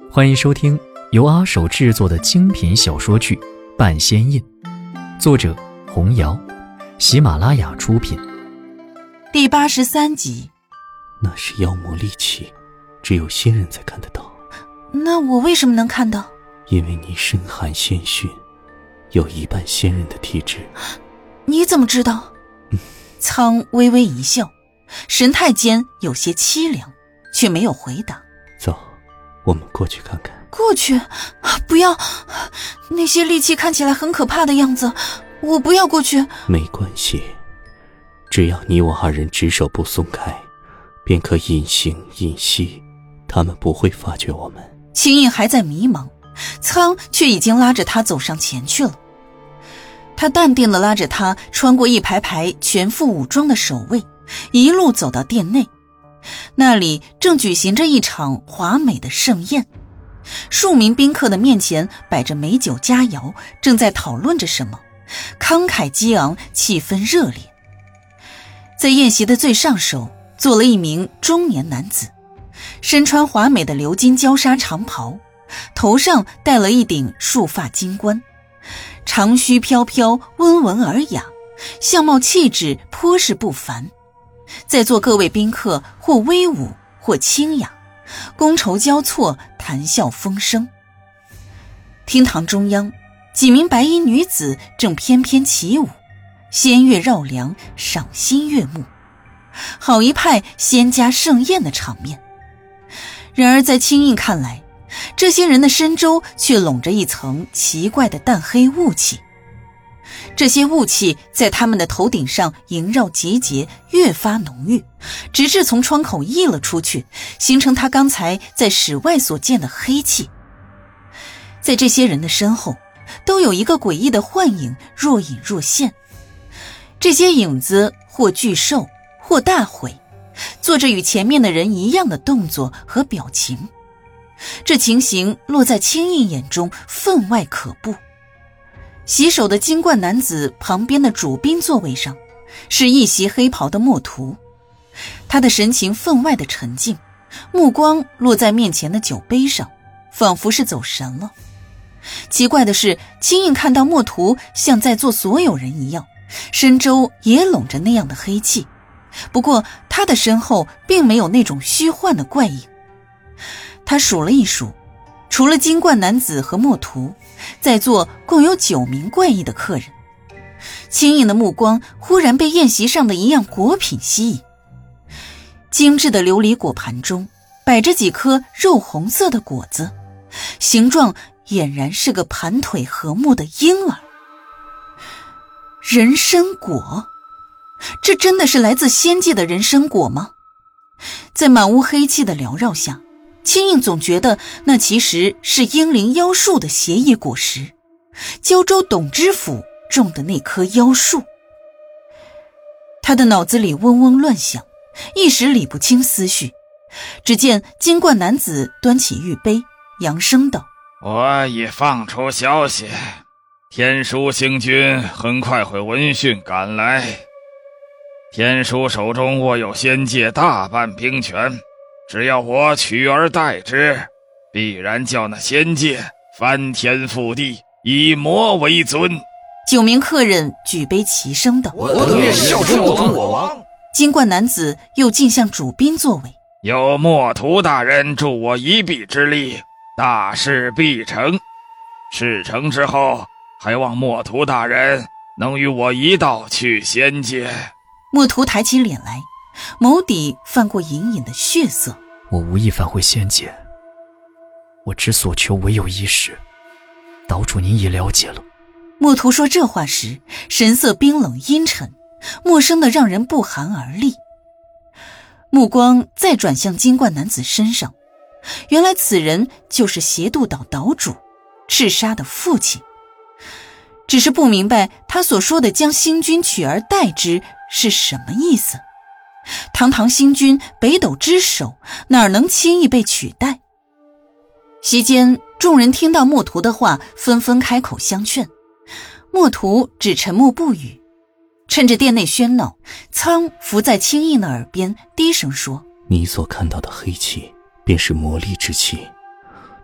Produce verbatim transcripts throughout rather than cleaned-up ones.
欢迎收听由阿手制作的精品小说剧《半仙印》，作者红瑶，喜马拉雅出品。 第八十三集。 那是妖魔利器，只有仙人才看得到。 那我为什么能看到？ 因为你身含仙训，有一半仙人的体质。 你怎么知道？ 嗯、 苍微微一笑，神态间有些凄凉，却没有回答。 走，我们过去看看。 过去？不要，那些利器看起来很可怕的样子，我不要过去。 没关系，只要你我二人执手不松开，便可隐形隐息，他们不会发觉我们。 青印还在迷茫，苍却已经拉着他走上前去了。他淡定地拉着他穿过一排排全副武装的守卫，一路走到殿内。那里正举行着一场华美的盛宴，数名宾客的面前摆着美酒佳肴，正在讨论着什么，慷慨激昂，气氛热烈。在宴席的最上首坐了一名中年男子，身穿华美的鎏金焦纱长袍，头上戴了一顶束发金冠，长须飘飘，温文尔雅，相貌气质颇是不凡。在座各位宾客或威武或清雅，觥筹交错，谈笑风生。厅堂中央，几名白衣女子正翩翩起舞，仙乐绕梁，赏心悦目，好一派仙家盛宴的场面。然而在青印看来，这些人的身周却笼着一层奇怪的淡黑雾气，这些雾气在他们的头顶上萦绕结节，越发浓郁，直至从窗口溢了出去，形成他刚才在室外所见的黑气。在这些人的身后，都有一个诡异的幻影若隐若现，这些影子或巨瘦，或大毁，做着与前面的人一样的动作和表情。这情形落在青印眼中分外可怖。洗手的金冠男子旁边的主宾座位上，是一袭黑袍的墨图，他的神情分外的沉静，目光落在面前的酒杯上，仿佛是走神了。奇怪的是，青印看到墨图像在座所有人一样，身周也笼着那样的黑气，不过他的身后并没有那种虚幻的怪影。他数了一数，除了金冠男子和墨图，在座共有九名怪异的客人。青印的目光忽然被宴席上的一样果品吸引，精致的琉璃果盘中摆着几颗肉红色的果子，形状俨然是个盘腿和睦的婴儿。人参果，这真的是来自仙界的人参果吗？在满屋黑气的缭绕下，青印总觉得那其实是英灵妖树的邪异果实，胶州董知府种的那棵妖树。他的脑子里嗡嗡乱响，一时理不清思绪。只见金冠男子端起玉杯，扬声道： 我已放出消息，天书星君很快会闻讯赶来。天书手中握有仙界大半兵权，只要我取而代之，必然叫那仙界翻天覆地，以魔为尊。 九名客人举杯齐声道： 我等愿效忠我王我王。 金冠男子又径向主宾座位： 有墨图大人助我一臂之力，大事必成。事成之后，还望墨图大人能与我一道去仙界。 墨图抬起脸来，眸底泛过隐隐的血色。 我无意返回仙界，我只所求唯有一事，岛主您已了解了。 墨图说这话时，神色冰冷阴沉，陌生的让人不寒而栗。目光再转向金冠男子身上，原来此人就是邪渡岛岛主赤沙的父亲。只是不明白他所说的将星君取而代之是什么意思。堂堂星君，北斗之首，哪能轻易被取代？席间众人听到墨图的话，纷纷开口相劝。墨图只沉默不语。趁着殿内喧闹，苍伏在青印的耳边低声说： 你所看到的黑气便是魔力之气，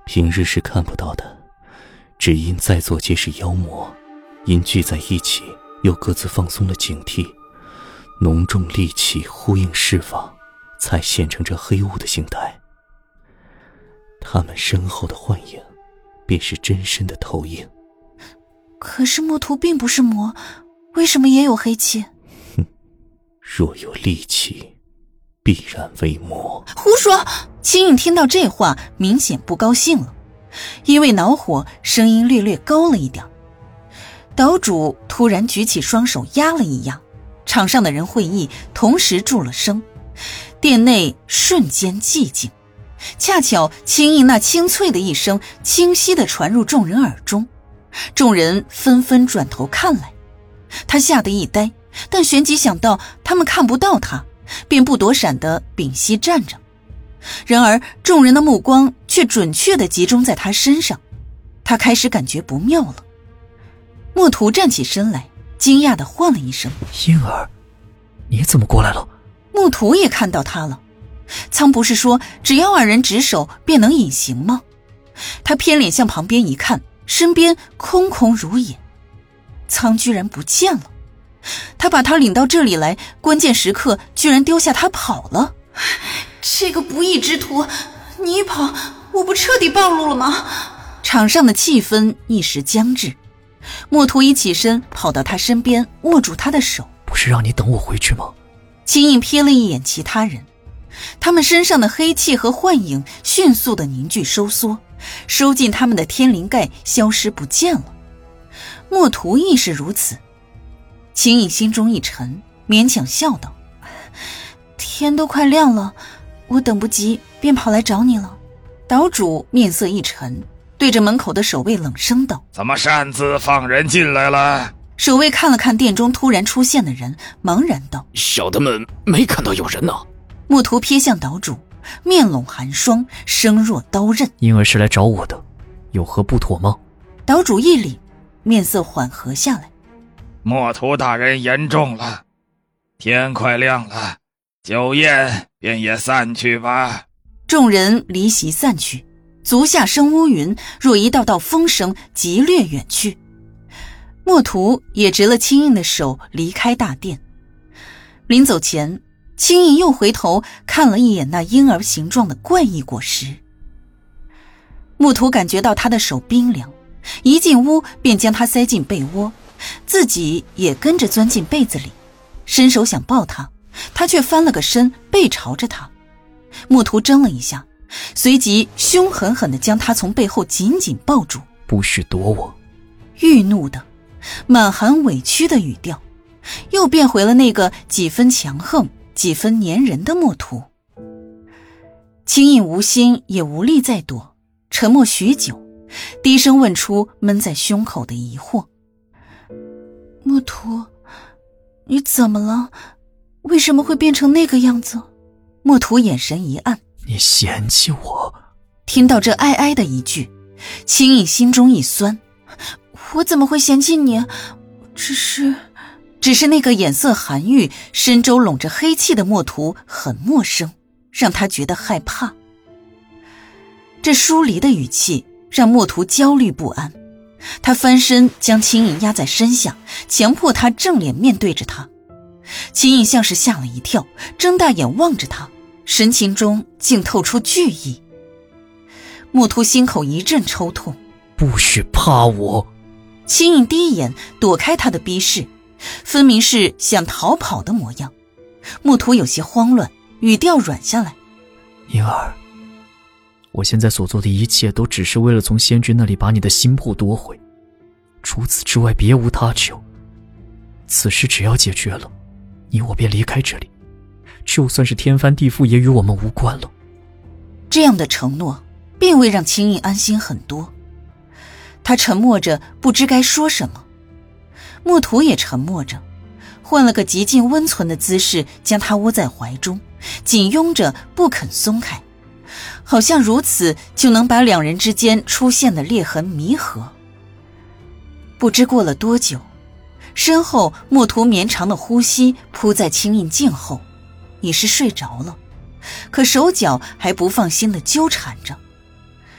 平日是看不到的，只因在座皆是妖魔，因聚在一起，又各自放松了警惕，浓重戾气呼应释放，才现成这黑雾的形态。他们身后的幻影，便是真身的投影。 可是墨图并不是魔，为什么也有黑气？ 哼，若有戾气，必然为魔。 胡说！秦颖听到这话，明显不高兴了，因为恼火，声音略略高了一点。岛主突然举起双手压了一压，场上的人会意，同时住了声，殿内瞬间寂静。恰巧秦颖那清脆的一声清晰地传入众人耳中，众人纷纷转头看来。他吓得一呆，但旋即想到他们看不到他，便不躲闪地屏息站着。然而众人的目光却准确地集中在他身上，他开始感觉不妙了。墨图站起身来，惊讶地唤了一声： 婴儿，你怎么过来了？ 墨图也看到他了。苍不是说只要二人执手便能隐形吗？他偏脸向旁边一看，身边空空如也，苍居然不见了。他把他领到这里来，关键时刻居然丢下他跑了。这个不义之徒，你一跑，我不彻底暴露了吗？场上的气氛一时僵滞。墨图一起身跑到他身边，握住他的手。 不是让你等我回去吗？ 秦颖瞥了一眼其他人，他们身上的黑气和幻影迅速的凝聚收缩，收进他们的天灵盖，消失不见了。墨图亦是如此。秦颖心中一沉，勉强笑道：天都快亮了，我等不及便跑来找你了。岛主面色一沉，对着门口的守卫冷声道： 怎么擅自放人进来了？ 守卫看了看殿中突然出现的人，茫然道： 小的们没看到有人呢。 墨图瞥向岛主，面拢寒霜，声若刀刃： 婴儿是来找我的，有何不妥吗？ 岛主一凛，面色缓和下来： 墨图大人言重了，天快亮了，酒宴便也散去吧。 众人离席散去，足下生乌云，若一道道风声急掠远去。墨图也执了青印的手离开大殿。临走前，青印又回头看了一眼那婴儿形状的怪异果实。墨图感觉到他的手冰凉，一进屋便将他塞进被窝，自己也跟着钻进被子里，伸手想抱他，他却翻了个身，背朝着他。墨图怔了一下，随即凶狠狠地将他从背后紧紧抱住。 不许躲我！ 愠怒的满含委屈的语调，又变回了那个几分强横几分粘人的墨图。青印无心也无力再躲，沉默许久，低声问出闷在胸口的疑惑：墨图，你怎么了？为什么会变成那个样子？墨图眼神一暗： 你嫌弃我？ 听到这哀哀的一句，青印心中一酸：我怎么会嫌弃你？只是只是那个眼色寒郁，身周拢着黑气的墨图很陌生，让他觉得害怕。这疏离的语气让墨图焦虑不安，他翻身将青印压在身下，强迫他正脸面对着他。青印像是吓了一跳，睁大眼望着他，神情中竟透出惧意。墨图心口一阵抽痛： 不许怕我！ 青印第一眼躲开他的逼视，分明是想逃跑的模样。墨图有些慌乱，语调软下来： 婴儿，我现在所做的一切都只是为了从仙君那里把你的心魄夺回，除此之外别无他求。此事只要解决了，你我便离开这里，就算是天翻地覆也与我们无关了。 这样的承诺并未让青印安心很多，他沉默着不知该说什么。墨图也沉默着，换了个极尽温存的姿势将他窝在怀中，紧拥着不肯松开，好像如此就能把两人之间出现的裂痕弥合。不知过了多久，身后墨图绵长的呼吸扑在青印颈后，已是睡着了，可手脚还不放心地纠缠着。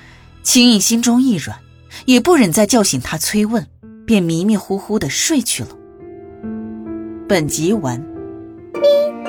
秦颖心中一软，也不忍再叫醒他催问，便迷迷糊糊地睡去了。本集完。